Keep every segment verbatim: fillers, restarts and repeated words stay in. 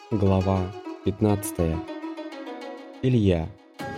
Глава пятнадцатая. Илья.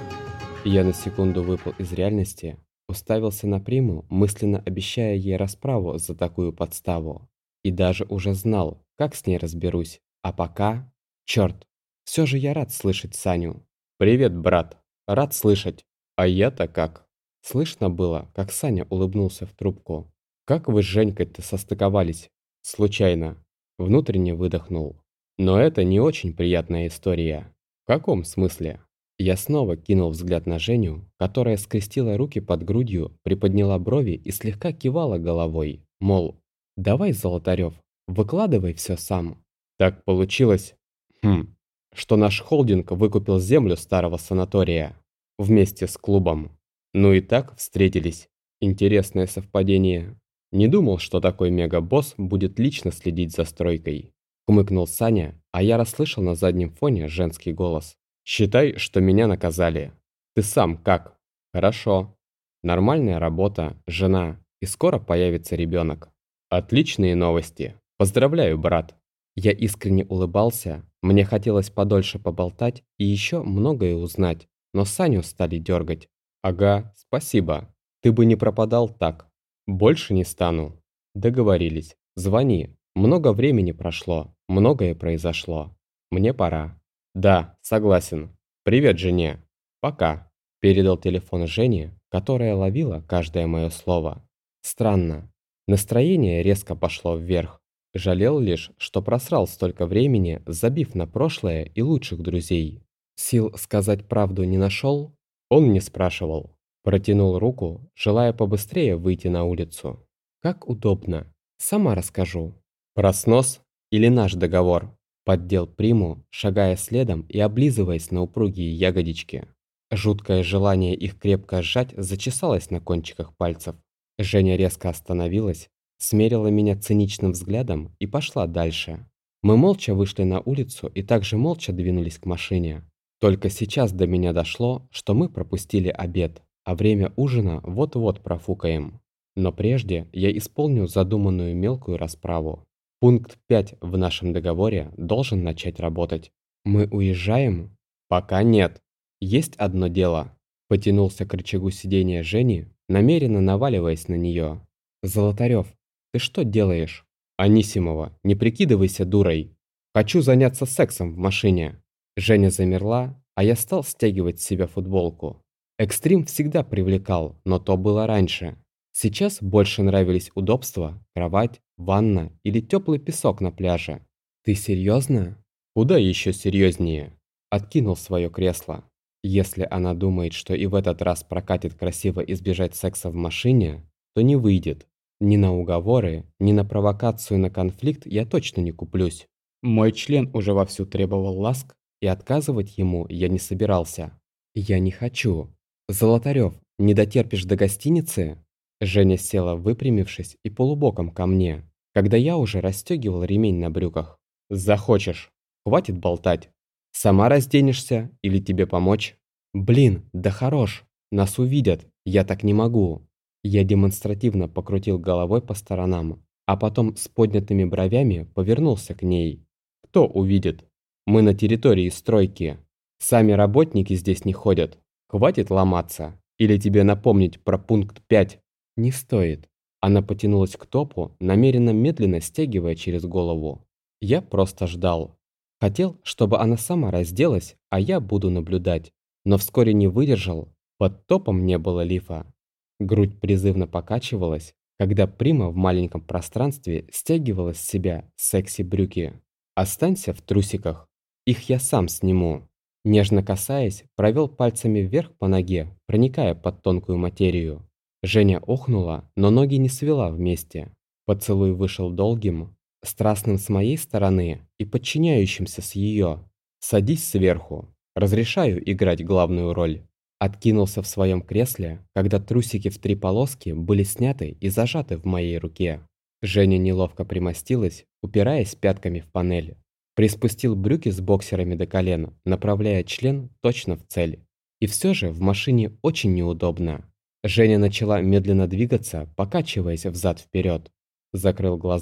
Я на секунду выпал из реальности, уставился на Приму, мысленно обещая ей расправу за такую подставу. И даже уже знал, как с ней разберусь. А пока... Черт, все же я рад слышать Саню. «Привет, брат. Рад слышать. А я-то как?» Слышно было, как Саня улыбнулся в трубку. «Как вы с Женькой-то состыковались?» «Случайно». Внутренне выдохнул. Но это не очень приятная история. В каком смысле? Я снова кинул взгляд на Женю, которая скрестила руки под грудью, приподняла брови и слегка кивала головой, мол, давай, Золотарев, выкладывай все сам. Так получилось, хм, что наш холдинг выкупил землю старого санатория вместе с клубом. Ну и так встретились. Интересное совпадение. Не думал, что такой мегабосс будет лично следить за стройкой. Хмыкнул Саня, а я расслышал на заднем фоне женский голос. «Считай, что меня наказали. Ты сам как?» «Хорошо. Нормальная работа, жена, и скоро появится ребенок. Отличные новости. Поздравляю, брат». Я искренне улыбался, мне хотелось подольше поболтать и еще многое узнать, но Саню стали дергать. «Ага, спасибо. Ты бы не пропадал так. Больше не стану». «Договорились. Звони. Много времени прошло, многое произошло. Мне пора». «Да, согласен. Привет жене. Пока». Передал телефон Жене, которая ловила каждое мое слово. Странно. Настроение резко пошло вверх. Жалел лишь, что просрал столько времени, забив на прошлое и лучших друзей. Сил сказать правду не нашел? Он не спрашивал. Протянул руку, желая побыстрее выйти на улицу. Как удобно. Сама расскажу. Про снос или наш договор? Поддел Приму, шагая следом и облизываясь на упругие ягодички. Жуткое желание их крепко сжать зачесалось на кончиках пальцев. Женя резко остановилась, смерила меня циничным взглядом и пошла дальше. Мы молча вышли на улицу и также молча двинулись к машине. Только сейчас до меня дошло, что мы пропустили обед, а время ужина вот-вот профукаем. Но прежде я исполню задуманную мелкую расправу. Пункт пять в нашем договоре должен начать работать. Мы уезжаем? Пока нет. Есть одно дело. Потянулся к рычагу сидения Жени, намеренно наваливаясь на нее. Золотарев, ты что делаешь? Анисимова, не прикидывайся дурой. Хочу заняться сексом в машине. Женя замерла, а я стал стягивать с себя футболку. Экстрим всегда привлекал, но то было раньше. Сейчас больше нравились удобства, кровать, ванна или теплый песок на пляже. Ты серьезно? Куда еще серьезнее? Откинул свое кресло. Если она думает, что и в этот раз прокатит красиво избежать секса в машине, то не выйдет. Ни на уговоры, ни на провокацию на конфликт я точно не куплюсь. Мой член уже вовсю требовал ласк, и отказывать ему я не собирался. Я не хочу. Золотарев, не дотерпишь до гостиницы? Женя села, выпрямившись и полубоком ко мне, когда я уже расстегивал ремень на брюках. «Захочешь. Хватит болтать. Сама разденешься или тебе помочь?» «Блин, да хорош. Нас увидят. Я так не могу». Я демонстративно покрутил головой по сторонам, а потом с поднятыми бровями повернулся к ней. «Кто увидит? Мы на территории стройки. Сами работники здесь не ходят. Хватит ломаться. Или тебе напомнить про пункт пять?» «Не стоит». Она потянулась к топу, намеренно медленно стягивая через голову. Я просто ждал. Хотел, чтобы она сама разделась, а я буду наблюдать. Но вскоре не выдержал, под топом не было лифа. Грудь призывно покачивалась, когда Прима в маленьком пространстве стягивала с себя секси-брюки. «Останься в трусиках. Их я сам сниму». Нежно касаясь, провел пальцами вверх по ноге, проникая под тонкую материю. Женя охнула, но ноги не свела вместе. Поцелуй вышел долгим, страстным с моей стороны и подчиняющимся с ее. «Садись сверху. Разрешаю играть главную роль». Откинулся в своем кресле, когда трусики в три полоски были сняты и зажаты в моей руке. Женя неловко примостилась, упираясь пятками в панель. Приспустил брюки с боксерами до колен, направляя член точно в цель. И все же в машине очень неудобно. Женя начала медленно двигаться, покачиваясь взад-вперед. Закрыл глаза,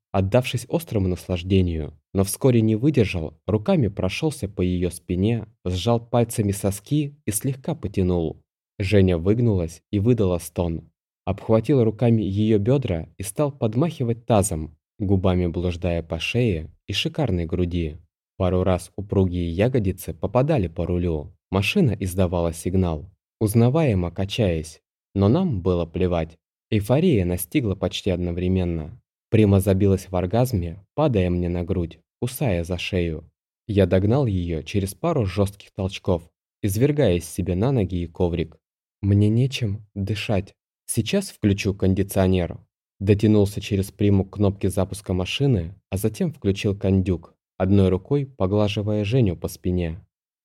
отдавшись острому наслаждению, но вскоре не выдержал, руками прошелся по ее спине, сжал пальцами соски и слегка потянул. Женя выгнулась и выдала стон. Обхватил руками ее бедра и стал подмахивать тазом, губами блуждая по шее и шикарной груди. Пару раз упругие ягодицы попадали по рулю. Машина издавала сигнал, узнаваемо качаясь. Но нам было плевать. Эйфория настигла почти одновременно. Прима забилась в оргазме, падая мне на грудь, кусая за шею. Я догнал ее через пару жестких толчков, извергая из себя на ноги и коврик. Мне нечем дышать. Сейчас включу кондиционер. Дотянулся через приму к кнопке запуска машины, а затем включил кондюк, одной рукой поглаживая Женю по спине.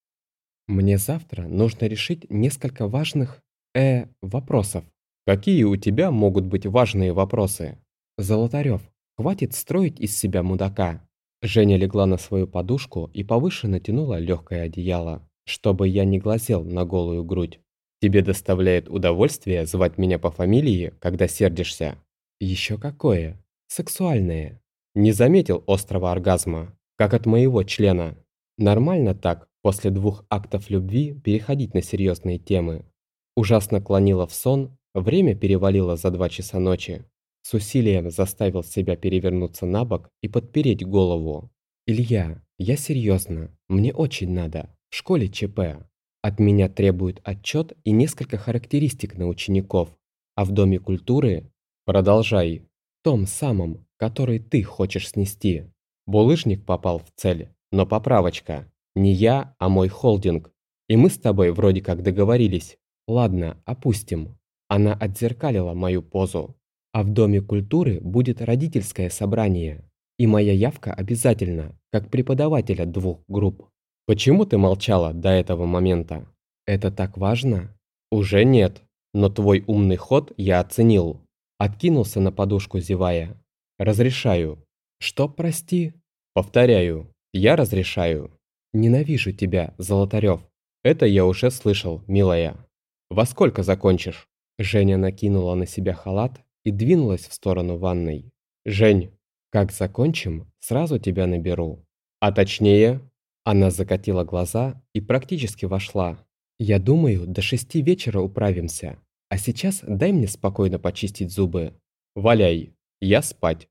Мне завтра нужно решить несколько важных, э, вопросов. Какие у тебя могут быть важные вопросы? Золотарев, хватит строить из себя мудака. Женя легла на свою подушку и повыше натянула легкое одеяло, чтобы я не глазел на голую грудь. Тебе доставляет удовольствие звать меня по фамилии, когда сердишься? Еще какое? Сексуальное. Не заметил острого оргазма, как от моего члена. Нормально так, после двух актов любви, переходить на серьезные темы. Ужасно клонило в сон, время перевалило за два часа ночи. С усилием заставил себя перевернуться на бок и подпереть голову. «Илья, я серьезно, мне очень надо. В школе ЧП. От меня требуют отчет и несколько характеристик на учеников. А в Доме культуры продолжай. Том самом, который ты хочешь снести. Булыжник попал в цель, но поправочка. Не я, а мой холдинг. И мы с тобой вроде как договорились. Ладно, опустим». Она отзеркалила мою позу. А в Доме культуры будет родительское собрание. И моя явка обязательно, как преподавателя двух групп. Почему ты молчала до этого момента? Это так важно? Уже нет, но твой умный ход я оценил. Откинулся на подушку, зевая. Разрешаю. Что, прости? Повторяю, я разрешаю. Ненавижу тебя, Золотарев. Это я уже слышал, милая. Во сколько закончишь? Женя накинула на себя халат и двинулась в сторону ванной. «Жень, как закончим, сразу тебя наберу. А точнее...» Она закатила глаза и практически вошла. «Я думаю, до шести вечера управимся. А сейчас дай мне спокойно почистить зубы. Валяй, я спать».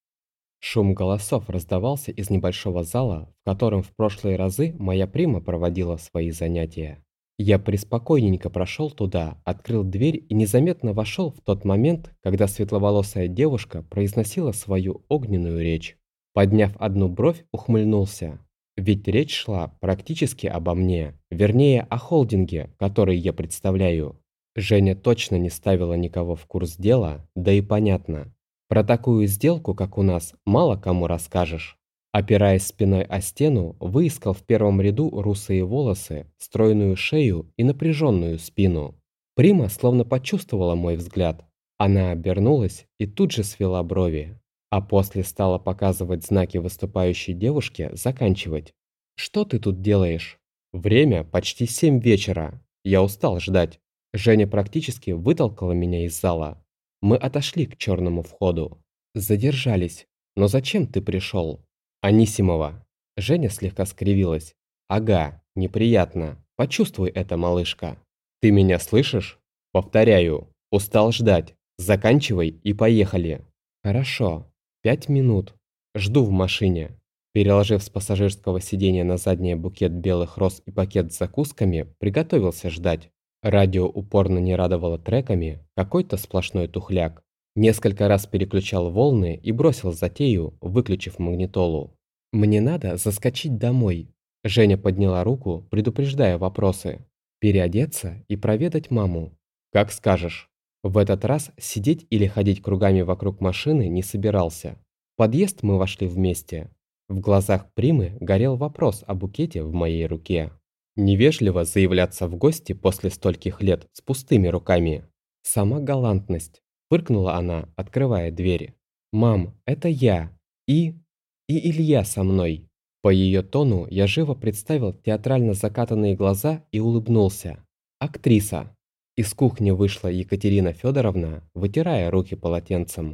Шум голосов раздавался из небольшого зала, в котором в прошлые разы моя прима проводила свои занятия. Я преспокойненько прошел туда, открыл дверь и незаметно вошел в тот момент, когда светловолосая девушка произносила свою огненную речь. Подняв одну бровь, ухмыльнулся. Ведь речь шла практически обо мне, вернее, о холдинге, который я представляю. Женя точно не ставила никого в курс дела, да и понятно. Про такую сделку, как у нас, мало кому расскажешь. Опираясь спиной о стену, выискал в первом ряду русые волосы, стройную шею и напряженную спину. Прима словно почувствовала мой взгляд. Она обернулась и тут же свела брови. А после стала показывать знаки выступающей девушке заканчивать. «Что ты тут делаешь?» «Время почти семь вечера. Я устал ждать». Женя практически вытолкала меня из зала. Мы отошли к черному входу. Задержались. «Но зачем ты пришел?» «Анисимова». Женя слегка скривилась. «Ага, неприятно. Почувствуй это, малышка». «Ты меня слышишь?» «Повторяю. Устал ждать. Заканчивай и поехали». «Хорошо. Пять минут. Жду в машине». Переложив с пассажирского сиденья на заднее букет белых роз и пакет с закусками, приготовился ждать. Радио упорно не радовало треками, какой-то сплошной тухляк. Несколько раз переключал волны и бросил затею, выключив магнитолу. «Мне надо заскочить домой». Женя подняла руку, предупреждая вопросы. «Переодеться и проведать маму». «Как скажешь». В этот раз сидеть или ходить кругами вокруг машины не собирался. В подъезд мы вошли вместе. В глазах Примы горел вопрос о букете в моей руке. Невежливо заявляться в гости после стольких лет с пустыми руками. Сама галантность. Фыркнула она, открывая двери. «Мам, это я. И... и Илья со мной». По ее тону я живо представил театрально закатанные глаза и улыбнулся. «Актриса». Из кухни вышла Екатерина Федоровна, вытирая руки полотенцем.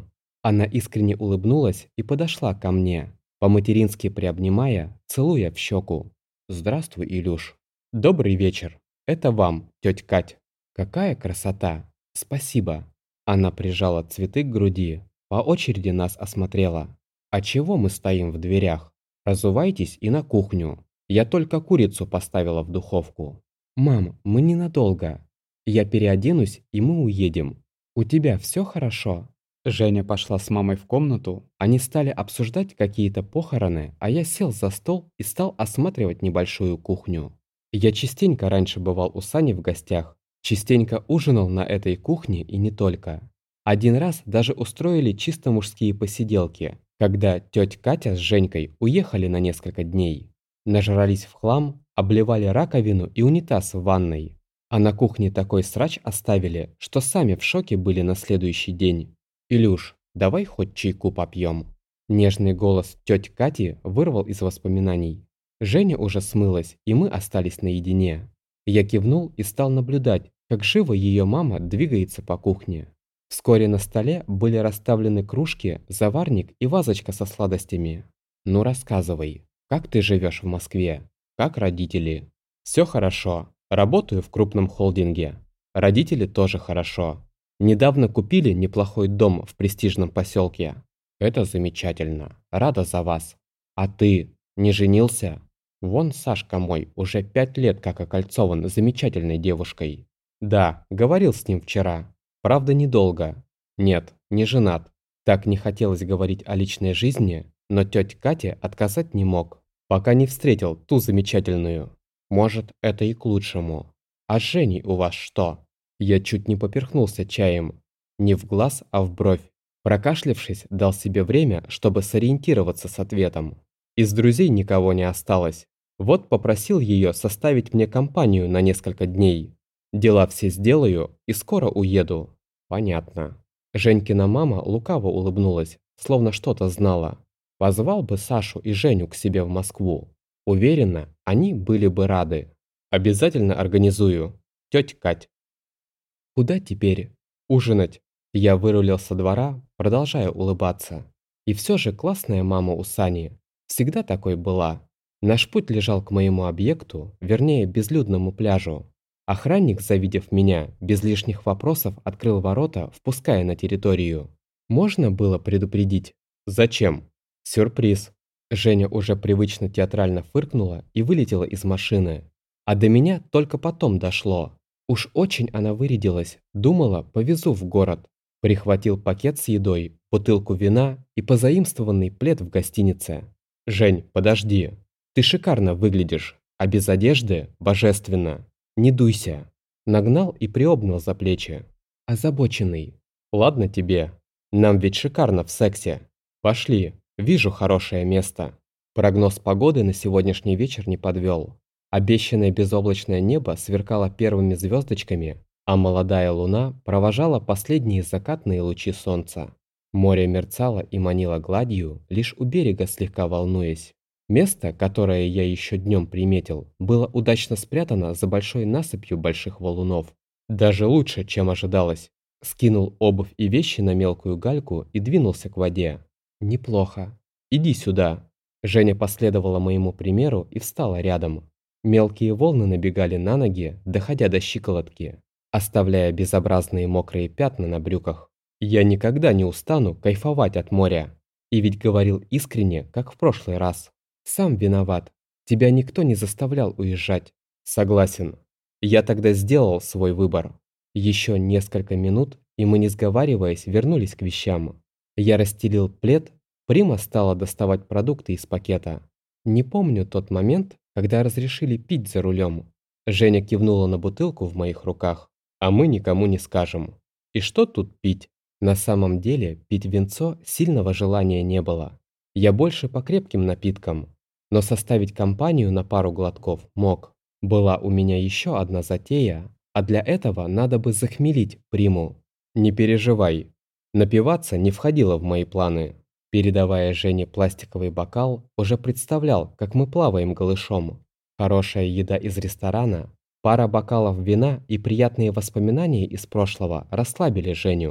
Она искренне улыбнулась и подошла ко мне, по-матерински приобнимая, целуя в щеку. «Здравствуй, Илюш». «Добрый вечер. Это вам, тетя Кать». «Какая красота! Спасибо». Она прижала цветы к груди, по очереди нас осмотрела. «А чего мы стоим в дверях? Разувайтесь и на кухню. Я только курицу поставила в духовку». «Мам, мы ненадолго. Я переоденусь, и мы уедем. У тебя все хорошо?» Женя пошла с мамой в комнату. Они стали обсуждать какие-то похороны, а я сел за стол и стал осматривать небольшую кухню. Я частенько раньше бывал у Сани в гостях, частенько ужинал на этой кухне и не только. Один раз даже устроили чисто мужские посиделки, когда тетя Катя с Женькой уехали на несколько дней. Нажрались в хлам, обливали раковину и унитаз в ванной. А на кухне такой срач оставили, что сами в шоке были на следующий день. «Илюш, давай хоть чайку попьем». Нежный голос тети Кати вырвал из воспоминаний. Женя уже смылась, и мы остались наедине. Я кивнул и стал наблюдать, как живо ее мама двигается по кухне. Вскоре на столе были расставлены кружки, заварник и вазочка со сладостями. «Ну рассказывай, как ты живешь в Москве? Как родители?» «Все хорошо. Работаю в крупном холдинге. Родители тоже хорошо. Недавно купили неплохой дом в престижном поселке. Это замечательно. Рада за вас. А ты не женился? Вон Сашка мой уже пять лет как окольцован замечательной девушкой. Да, говорил с ним вчера. Правда, недолго. Нет, не женат. Так не хотелось говорить о личной жизни, но тетя Катя отказать не мог, пока не встретил ту замечательную. Может, это и к лучшему. А с Женей у вас что? Я чуть не поперхнулся чаем. Не в глаз, а в бровь. Прокашлявшись, дал себе время, чтобы сориентироваться с ответом. Из друзей никого не осталось. Вот попросил ее составить мне компанию на несколько дней. Дела все сделаю и скоро уеду. Понятно. Женькина мама лукаво улыбнулась, словно что-то знала. Позвал бы Сашу и Женю к себе в Москву. Уверена, они были бы рады. Обязательно организую. Тетя Кать. Куда теперь? Ужинать. Я вырулил со двора, продолжая улыбаться. И все же классная мама у Сани. Всегда такой была. Наш путь лежал к моему объекту, вернее, безлюдному пляжу. Охранник, завидев меня, без лишних вопросов открыл ворота, впуская на территорию. Можно было предупредить? Зачем? Сюрприз. Женя уже привычно театрально фыркнула и вылетела из машины. А до меня только потом дошло. Уж очень она вырядилась, думала, повезу в город. Прихватил пакет с едой, бутылку вина и позаимствованный плед в гостинице. «Жень, подожди. Ты шикарно выглядишь, а без одежды божественно. Не дуйся». Нагнал и приобнял за плечи. Озабоченный. «Ладно тебе. Нам ведь шикарно в сексе. Пошли, вижу хорошее место». Прогноз погоды на сегодняшний вечер не подвел. Обещанное безоблачное небо сверкало первыми звездочками, а молодая луна провожала последние закатные лучи солнца. Море мерцало и манило гладью, лишь у берега слегка волнуясь. Место, которое я еще днем приметил, было удачно спрятано за большой насыпью больших валунов. Даже лучше, чем ожидалось. Скинул обувь и вещи на мелкую гальку и двинулся к воде. «Неплохо. Иди сюда». Женя последовала моему примеру и встала рядом. Мелкие волны набегали на ноги, доходя до щиколотки, оставляя безобразные мокрые пятна на брюках. Я никогда не устану кайфовать от моря. И ведь говорил искренне, как в прошлый раз. Сам виноват. Тебя никто не заставлял уезжать. Согласен. Я тогда сделал свой выбор. Еще несколько минут, и мы, не сговариваясь, вернулись к вещам. Я расстелил плед, Прима стала доставать продукты из пакета. Не помню тот момент, когда разрешили пить за рулем. Женя кивнула на бутылку в моих руках. А мы никому не скажем. И что тут пить? На самом деле, пить винцо сильного желания не было. Я больше по крепким напиткам. Но составить компанию на пару глотков мог. Была у меня еще одна затея, а для этого надо бы захмелить Приму. Не переживай. Напиваться не входило в мои планы. Передавая Жене пластиковый бокал, уже представлял, как мы плаваем голышом. Хорошая еда из ресторана, пара бокалов вина и приятные воспоминания из прошлого расслабили Женю.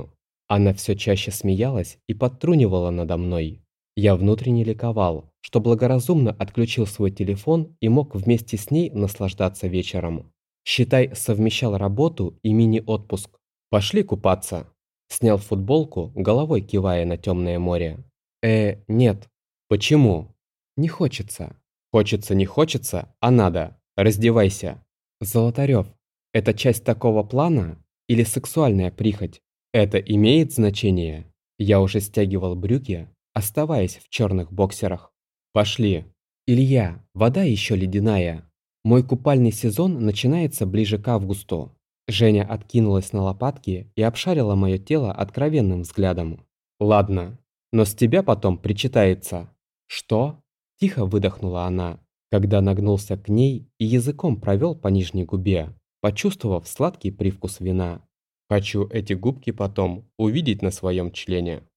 Она все чаще смеялась и подтрунивала надо мной. Я внутренне ликовал, что благоразумно отключил свой телефон и мог вместе с ней наслаждаться вечером. Считай, совмещал работу и мини-отпуск. Пошли купаться. Снял футболку, головой кивая на темное море. Э, нет. Почему? Не хочется. Хочется, не хочется, а надо. Раздевайся. Золотарев, это часть такого плана или сексуальная прихоть? Это имеет значение? Я уже стягивал брюки, оставаясь в черных боксерах. Пошли. Илья, вода еще ледяная. Мой купальный сезон начинается ближе к августу. Женя откинулась на лопатки и обшарила мое тело откровенным взглядом. Ладно, но с тебя потом причитается. Что? Тихо выдохнула она, когда нагнулся к ней и языком провел по нижней губе, почувствовав сладкий привкус вина. Хочу эти губки потом увидеть на своем члене.